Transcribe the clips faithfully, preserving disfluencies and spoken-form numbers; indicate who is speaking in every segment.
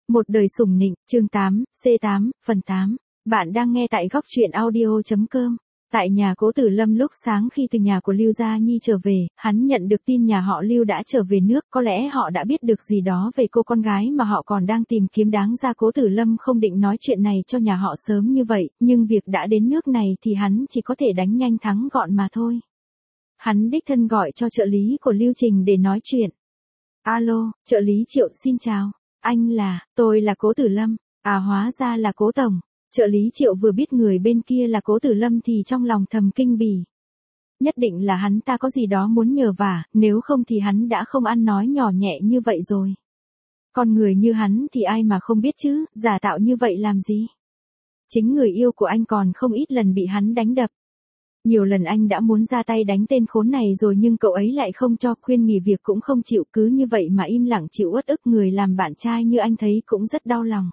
Speaker 1: Một đời sủng nịnh, chương tám, C tám, phần tám. Bạn đang nghe tại góc truyện audio.com. Tại nhà Cố Tử Lâm lúc sáng khi từ nhà của Lưu Gia Nhi trở về, hắn nhận được tin nhà họ Lưu đã trở về nước, có lẽ họ đã biết được gì đó về cô con gái mà họ còn đang tìm kiếm, đáng ra Cố Tử Lâm không định nói chuyện này cho nhà họ sớm như vậy, nhưng việc đã đến nước này thì hắn chỉ có thể đánh nhanh thắng gọn mà thôi. Hắn đích thân gọi cho trợ lý của Lưu Trình để nói chuyện. Alo, trợ lý Triệu xin chào. Anh là, tôi là Cố Tử Lâm, à hóa ra là Cố Tổng. Trợ lý Triệu vừa biết người bên kia là Cố Tử Lâm thì trong lòng thầm kinh bỉ. Nhất định là hắn ta có gì đó muốn nhờ vả, nếu không thì hắn đã không ăn nói nhỏ nhẹ như vậy rồi. Con người như hắn thì ai mà không biết chứ, giả tạo như vậy làm gì. Chính người yêu của anh còn không ít lần bị hắn đánh đập. Nhiều lần anh đã muốn ra tay đánh tên khốn này rồi nhưng cậu ấy lại không cho, khuyên nghỉ việc cũng không chịu, cứ như vậy mà im lặng chịu uất ức. Người làm bạn trai như anh thấy cũng rất đau lòng.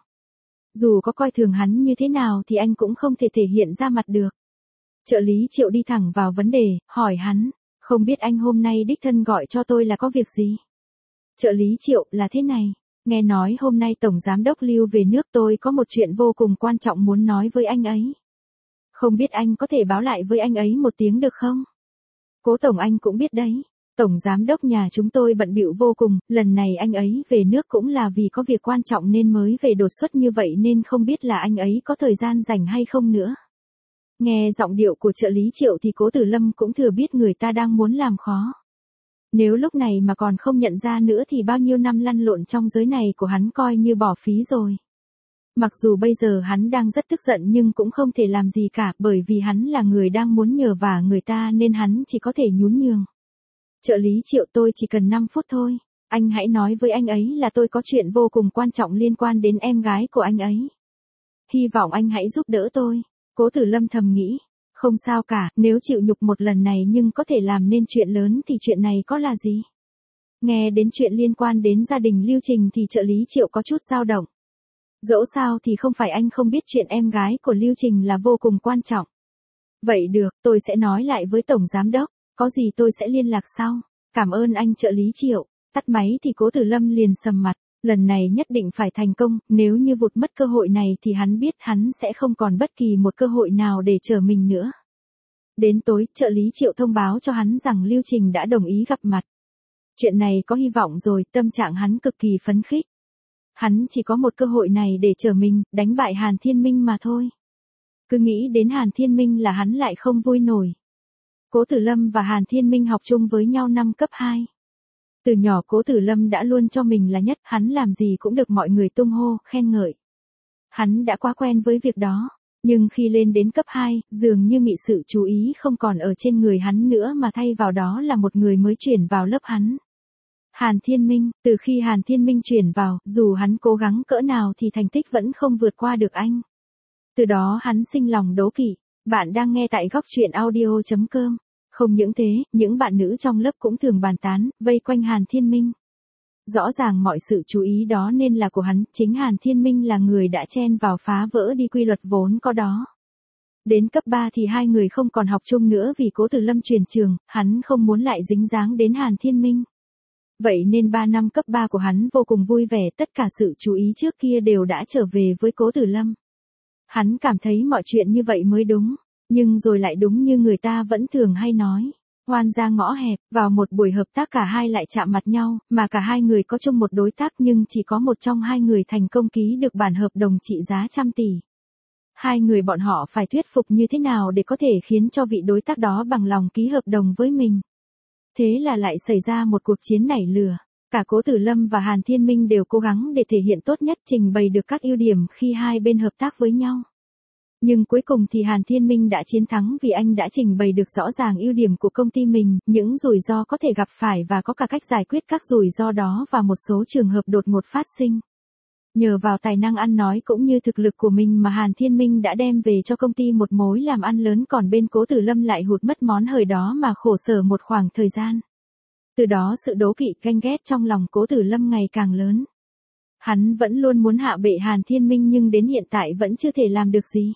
Speaker 1: Dù có coi thường hắn như thế nào thì anh cũng không thể thể hiện ra mặt được. Trợ lý Triệu đi thẳng vào vấn đề, hỏi hắn, không biết anh hôm nay đích thân gọi cho tôi là có việc gì? Trợ lý Triệu, là thế này, nghe nói hôm nay Tổng Giám đốc Lưu về nước, tôi có một chuyện vô cùng quan trọng muốn nói với anh ấy. Không biết anh có thể báo lại với anh ấy một tiếng được không? Cố Tổng anh cũng biết đấy, Tổng Giám đốc nhà chúng tôi bận bịu vô cùng, lần này anh ấy về nước cũng là vì có việc quan trọng nên mới về đột xuất như vậy, nên không biết là anh ấy có thời gian rảnh hay không nữa. Nghe giọng điệu của trợ lý Triệu thì Cố Tử Lâm cũng thừa biết người ta đang muốn làm khó. Nếu lúc này mà còn không nhận ra nữa thì bao nhiêu năm lăn lộn trong giới này của hắn coi như bỏ phí rồi. Mặc dù bây giờ hắn đang rất tức giận nhưng cũng không thể làm gì cả, bởi vì hắn là người đang muốn nhờ vả người ta nên hắn chỉ có thể nhún nhường. Trợ lý Triệu, tôi chỉ cần năm phút thôi, anh hãy nói với anh ấy là tôi có chuyện vô cùng quan trọng liên quan đến em gái của anh ấy. Hy vọng anh hãy giúp đỡ tôi. Cố Tử Lâm thầm nghĩ, không sao cả, nếu chịu nhục một lần này nhưng có thể làm nên chuyện lớn thì chuyện này có là gì. Nghe đến chuyện liên quan đến gia đình Lưu Trình thì trợ lý Triệu có chút dao động. Dẫu sao thì không phải anh không biết chuyện em gái của Lưu Trình là vô cùng quan trọng. Vậy được, tôi sẽ nói lại với Tổng Giám đốc, có gì tôi sẽ liên lạc sau. Cảm ơn anh trợ lý Triệu. Tắt máy thì Cố Tử Lâm liền sầm mặt, lần này nhất định phải thành công, nếu như vụt mất cơ hội này thì hắn biết hắn sẽ không còn bất kỳ một cơ hội nào để chờ mình nữa. Đến tối, trợ lý Triệu thông báo cho hắn rằng Lưu Trình đã đồng ý gặp mặt. Chuyện này có hy vọng rồi, tâm trạng hắn cực kỳ phấn khích. Hắn chỉ có một cơ hội này để chờ mình, đánh bại Hàn Thiên Minh mà thôi. Cứ nghĩ đến Hàn Thiên Minh là hắn lại không vui nổi. Cố Tử Lâm và Hàn Thiên Minh học chung với nhau năm cấp hai. Từ nhỏ Cố Tử Lâm đã luôn cho mình là nhất, hắn làm gì cũng được mọi người tung hô, khen ngợi. Hắn đã quá quen với việc đó, nhưng khi lên đến cấp hai, dường như bị sự chú ý không còn ở trên người hắn nữa mà thay vào đó là một người mới chuyển vào lớp hắn. Hàn Thiên Minh, từ khi Hàn Thiên Minh chuyển vào, dù hắn cố gắng cỡ nào thì thành tích vẫn không vượt qua được anh. Từ đó hắn sinh lòng đố kỵ. Bạn đang nghe tại góc truyện audio.com. Không những thế, những bạn nữ trong lớp cũng thường bàn tán, vây quanh Hàn Thiên Minh. Rõ ràng mọi sự chú ý đó nên là của hắn, chính Hàn Thiên Minh là người đã chen vào phá vỡ đi quy luật vốn có đó. Đến cấp ba thì hai người không còn học chung nữa vì Cố Tử Lâm chuyển trường, hắn không muốn lại dính dáng đến Hàn Thiên Minh. Vậy nên ba năm cấp ba của hắn vô cùng vui vẻ, tất cả sự chú ý trước kia đều đã trở về với Cố Tử Lâm. Hắn cảm thấy mọi chuyện như vậy mới đúng, nhưng rồi lại đúng như người ta vẫn thường hay nói. Oan ra ngõ hẹp, vào một buổi hợp tác cả hai lại chạm mặt nhau, mà cả hai người có chung một đối tác nhưng chỉ có một trong hai người thành công ký được bản hợp đồng trị giá trăm tỷ. Hai người bọn họ phải thuyết phục như thế nào để có thể khiến cho vị đối tác đó bằng lòng ký hợp đồng với mình. Thế là lại xảy ra một cuộc chiến nảy lửa. Cả Cố Tử Lâm và Hàn Thiên Minh đều cố gắng để thể hiện tốt nhất, trình bày được các ưu điểm khi hai bên hợp tác với nhau. Nhưng cuối cùng thì Hàn Thiên Minh đã chiến thắng vì anh đã trình bày được rõ ràng ưu điểm của công ty mình, những rủi ro có thể gặp phải và có cả cách giải quyết các rủi ro đó và một số trường hợp đột ngột phát sinh. Nhờ vào tài năng ăn nói cũng như thực lực của mình mà Hàn Thiên Minh đã đem về cho công ty một mối làm ăn lớn, còn bên Cố Tử Lâm lại hụt mất món hời đó mà khổ sở một khoảng thời gian. Từ đó sự đố kỵ ganh ghét trong lòng Cố Tử Lâm ngày càng lớn. Hắn vẫn luôn muốn hạ bệ Hàn Thiên Minh nhưng đến hiện tại vẫn chưa thể làm được gì.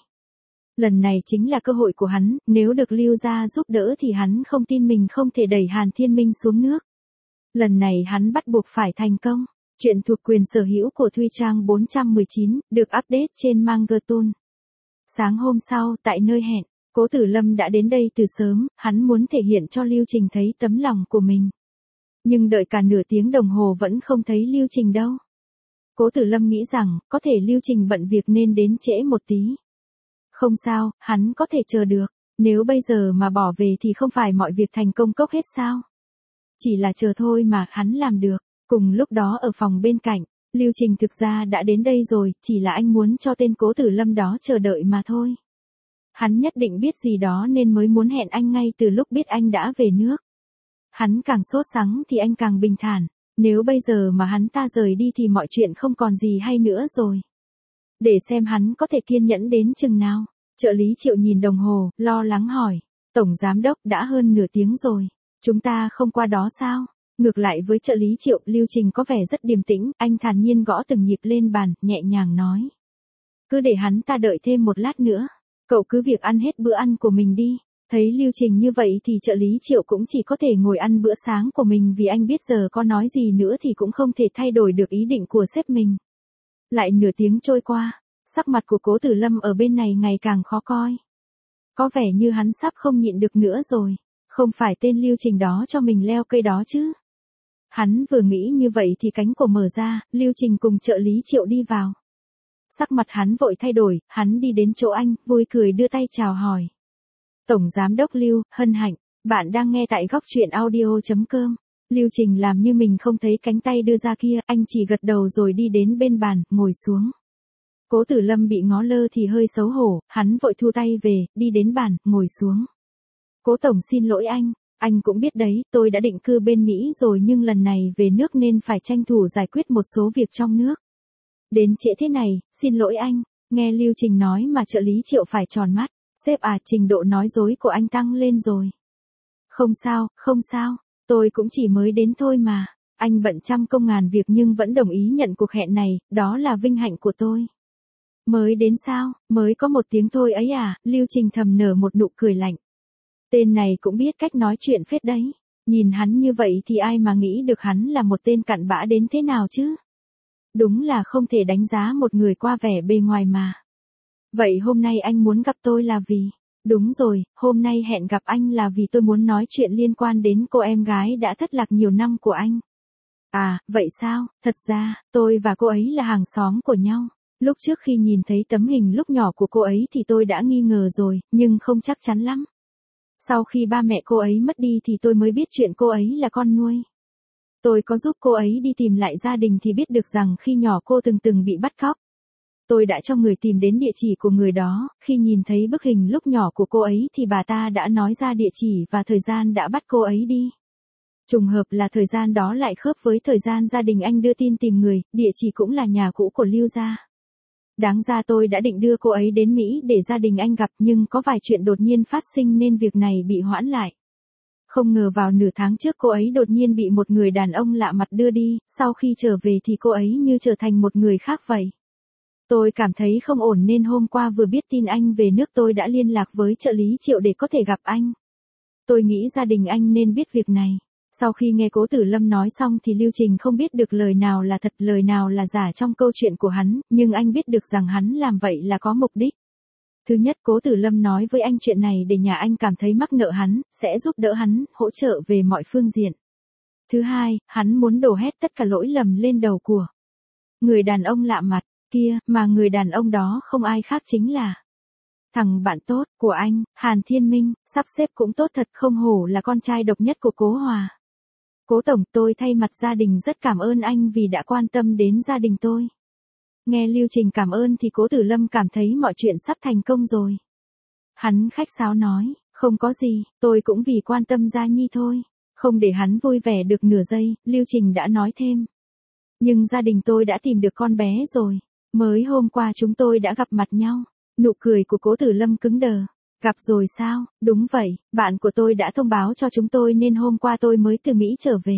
Speaker 1: Lần này chính là cơ hội của hắn, nếu được Lưu gia giúp đỡ thì hắn không tin mình không thể đẩy Hàn Thiên Minh xuống nước. Lần này hắn bắt buộc phải thành công. Truyện thuộc quyền sở hữu của Thuy Trang bốn trăm mười chín, được update trên Mangertoon. Sáng hôm sau, tại nơi hẹn, Cố Tử Lâm đã đến đây từ sớm, hắn muốn thể hiện cho Lưu Trình thấy tấm lòng của mình. Nhưng đợi cả nửa tiếng đồng hồ vẫn không thấy Lưu Trình đâu. Cố Tử Lâm nghĩ rằng, có thể Lưu Trình bận việc nên đến trễ một tí. Không sao, hắn có thể chờ được, nếu bây giờ mà bỏ về thì không phải mọi việc thành công cốc hết sao? Chỉ là chờ thôi mà, hắn làm được. Cùng lúc đó ở phòng bên cạnh, Lưu Trình thực ra đã đến đây rồi, chỉ là anh muốn cho tên Cố Tử Lâm đó chờ đợi mà thôi. Hắn nhất định biết gì đó nên mới muốn hẹn anh ngay từ lúc biết anh đã về nước. Hắn càng sốt sắng thì anh càng bình thản, nếu bây giờ mà hắn ta rời đi thì mọi chuyện không còn gì hay nữa rồi. Để xem hắn có thể kiên nhẫn đến chừng nào. Trợ lý Triệu nhìn đồng hồ, lo lắng hỏi, Tổng Giám Đốc đã hơn nửa tiếng rồi, chúng ta không qua đó sao? Ngược lại với trợ lý Triệu, Lưu Trình có vẻ rất điềm tĩnh, anh thản nhiên gõ từng nhịp lên bàn, nhẹ nhàng nói. Cứ để hắn ta đợi thêm một lát nữa, cậu cứ việc ăn hết bữa ăn của mình đi. Thấy Lưu Trình như vậy thì trợ lý Triệu cũng chỉ có thể ngồi ăn bữa sáng của mình vì anh biết giờ có nói gì nữa thì cũng không thể thay đổi được ý định của sếp mình. Lại nửa tiếng trôi qua, sắc mặt của Cố Tử Lâm ở bên này ngày càng khó coi. Có vẻ như hắn sắp không nhịn được nữa rồi, không phải tên Lưu Trình đó cho mình leo cây đó chứ. Hắn vừa nghĩ như vậy thì cánh cửa mở ra, Lưu Trình cùng trợ lý Triệu đi vào. Sắc mặt hắn vội thay đổi, hắn đi đến chỗ anh, vui cười đưa tay chào hỏi. Tổng Giám Đốc Lưu, hân hạnh, bạn đang nghe tại góc truyện audio chấm com. Lưu Trình làm như mình không thấy cánh tay đưa ra kia, anh chỉ gật đầu rồi đi đến bên bàn, ngồi xuống. Cố Tử Lâm bị ngó lơ thì hơi xấu hổ, hắn vội thu tay về, đi đến bàn, ngồi xuống. Cố Tổng xin lỗi anh, anh cũng biết đấy, tôi đã định cư bên Mỹ rồi nhưng lần này về nước nên phải tranh thủ giải quyết một số việc trong nước. Đến trễ thế này, xin lỗi anh, nghe Lưu Trình nói mà trợ lý Triệu phải tròn mắt, sếp à, trình độ nói dối của anh tăng lên rồi. Không sao, không sao, tôi cũng chỉ mới đến thôi mà, anh bận trăm công ngàn việc nhưng vẫn đồng ý nhận cuộc hẹn này, đó là vinh hạnh của tôi. Mới đến sao, mới có một tiếng thôi ấy à, Lưu Trình thầm nở một nụ cười lạnh. Tên này cũng biết cách nói chuyện phết đấy, nhìn hắn như vậy thì ai mà nghĩ được hắn là một tên cặn bã đến thế nào chứ. Đúng là không thể đánh giá một người qua vẻ bề ngoài mà. Vậy hôm nay anh muốn gặp tôi là vì? Đúng rồi, hôm nay hẹn gặp anh là vì tôi muốn nói chuyện liên quan đến cô em gái đã thất lạc nhiều năm của anh. À, vậy sao, thật ra, tôi và cô ấy là hàng xóm của nhau. Lúc trước khi nhìn thấy tấm hình lúc nhỏ của cô ấy thì tôi đã nghi ngờ rồi, nhưng không chắc chắn lắm. Sau khi ba mẹ cô ấy mất đi thì tôi mới biết chuyện cô ấy là con nuôi. Tôi có giúp cô ấy đi tìm lại gia đình thì biết được rằng khi nhỏ cô từng từng bị bắt cóc. Tôi đã cho người tìm đến địa chỉ của người đó, khi nhìn thấy bức hình lúc nhỏ của cô ấy thì bà ta đã nói ra địa chỉ và thời gian đã bắt cô ấy đi. Trùng hợp là thời gian đó lại khớp với thời gian gia đình anh đưa tin tìm người, địa chỉ cũng là nhà cũ của Lưu gia. Đáng ra tôi đã định đưa cô ấy đến Mỹ để gia đình anh gặp nhưng có vài chuyện đột nhiên phát sinh nên việc này bị hoãn lại. Không ngờ vào nửa tháng trước cô ấy đột nhiên bị một người đàn ông lạ mặt đưa đi, sau khi trở về thì cô ấy như trở thành một người khác vậy. Tôi cảm thấy không ổn nên hôm qua vừa biết tin anh về nước tôi đã liên lạc với trợ lý Triệu để có thể gặp anh. Tôi nghĩ gia đình anh nên biết việc này. Sau khi nghe Cố Tử Lâm nói xong thì Lưu Trình không biết được lời nào là thật lời nào là giả trong câu chuyện của hắn, nhưng anh biết được rằng hắn làm vậy là có mục đích. Thứ nhất, Cố Tử Lâm nói với anh chuyện này để nhà anh cảm thấy mắc nợ hắn, sẽ giúp đỡ hắn, hỗ trợ về mọi phương diện. Thứ hai, hắn muốn đổ hết tất cả lỗi lầm lên đầu của người đàn ông lạ mặt kia, mà người đàn ông đó không ai khác chính là thằng bạn tốt của anh, Hàn Thiên Minh, sắp xếp cũng tốt thật, không hổ là con trai độc nhất của Cố Hòa. Cố Tổng, tôi thay mặt gia đình rất cảm ơn anh vì đã quan tâm đến gia đình tôi. Nghe Lưu Trình cảm ơn thì Cố Tử Lâm cảm thấy mọi chuyện sắp thành công rồi. Hắn khách sáo nói, không có gì, tôi cũng vì quan tâm Gia Nhi thôi. Không để hắn vui vẻ được nửa giây, Lưu Trình đã nói thêm. Nhưng gia đình tôi đã tìm được con bé rồi. Mới hôm qua chúng tôi đã gặp mặt nhau. Nụ cười của Cố Tử Lâm cứng đờ. Gặp rồi sao? Đúng vậy, bạn của tôi đã thông báo cho chúng tôi nên hôm qua tôi mới từ Mỹ trở về.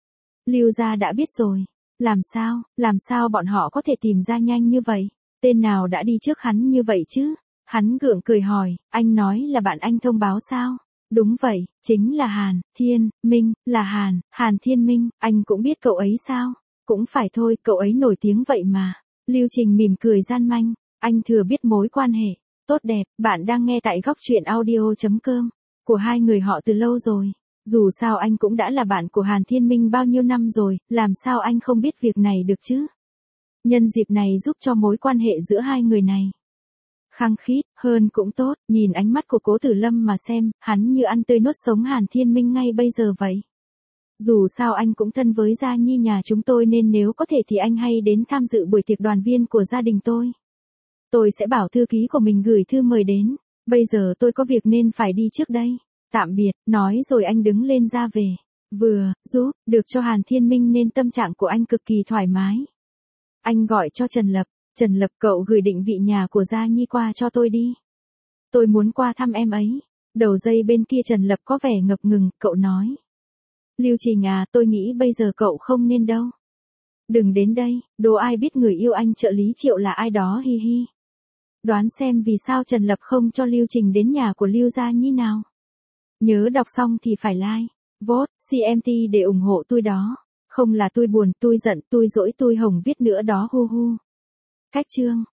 Speaker 1: Lưu gia đã biết rồi. Làm sao, làm sao bọn họ có thể tìm ra nhanh như vậy? Tên nào đã đi trước hắn như vậy chứ? Hắn gượng cười hỏi, anh nói là bạn anh thông báo sao? Đúng vậy, chính là Hàn, Thiên, Minh, là Hàn, Hàn Thiên Minh, anh cũng biết cậu ấy sao? Cũng phải thôi, cậu ấy nổi tiếng vậy mà. Lưu Trình mỉm cười gian manh, anh thừa biết mối quan hệ tốt đẹp, bạn đang nghe tại góc truyện audio.com của hai người họ từ lâu rồi. Dù sao anh cũng đã là bạn của Hàn Thiên Minh bao nhiêu năm rồi, làm sao anh không biết việc này được chứ? Nhân dịp này giúp cho mối quan hệ giữa hai người này khăng khít hơn cũng tốt, nhìn ánh mắt của Cố Tử Lâm mà xem, hắn như ăn tươi nuốt sống Hàn Thiên Minh ngay bây giờ vậy. Dù sao anh cũng thân với Gia Nhi nhà chúng tôi nên nếu có thể thì anh hay đến tham dự buổi tiệc đoàn viên của gia đình tôi. Tôi sẽ bảo thư ký của mình gửi thư mời đến, bây giờ tôi có việc nên phải đi trước đây. Tạm biệt, nói rồi anh đứng lên ra về. Vừa, giúp, được cho Hàn Thiên Minh nên tâm trạng của anh cực kỳ thoải mái. Anh gọi cho Trần Lập, Trần Lập cậu gửi định vị nhà của Gia Nhi qua cho tôi đi. Tôi muốn qua thăm em ấy. Đầu dây bên kia Trần Lập có vẻ ngập ngừng, cậu nói. Lưu Trình à, tôi nghĩ bây giờ cậu không nên đâu. Đừng đến đây, đố ai biết người yêu anh trợ lý Triệu là ai đó hi hi. Đoán xem vì sao Trần Lập không cho Lưu Trình đến nhà của Lưu Gia Nhi nào. Nhớ đọc xong thì phải like, vote, xê em tê để ủng hộ tôi đó. Không là tôi buồn, tôi giận, tôi dỗi, tôi hồng viết nữa đó hu hu. Cách chương.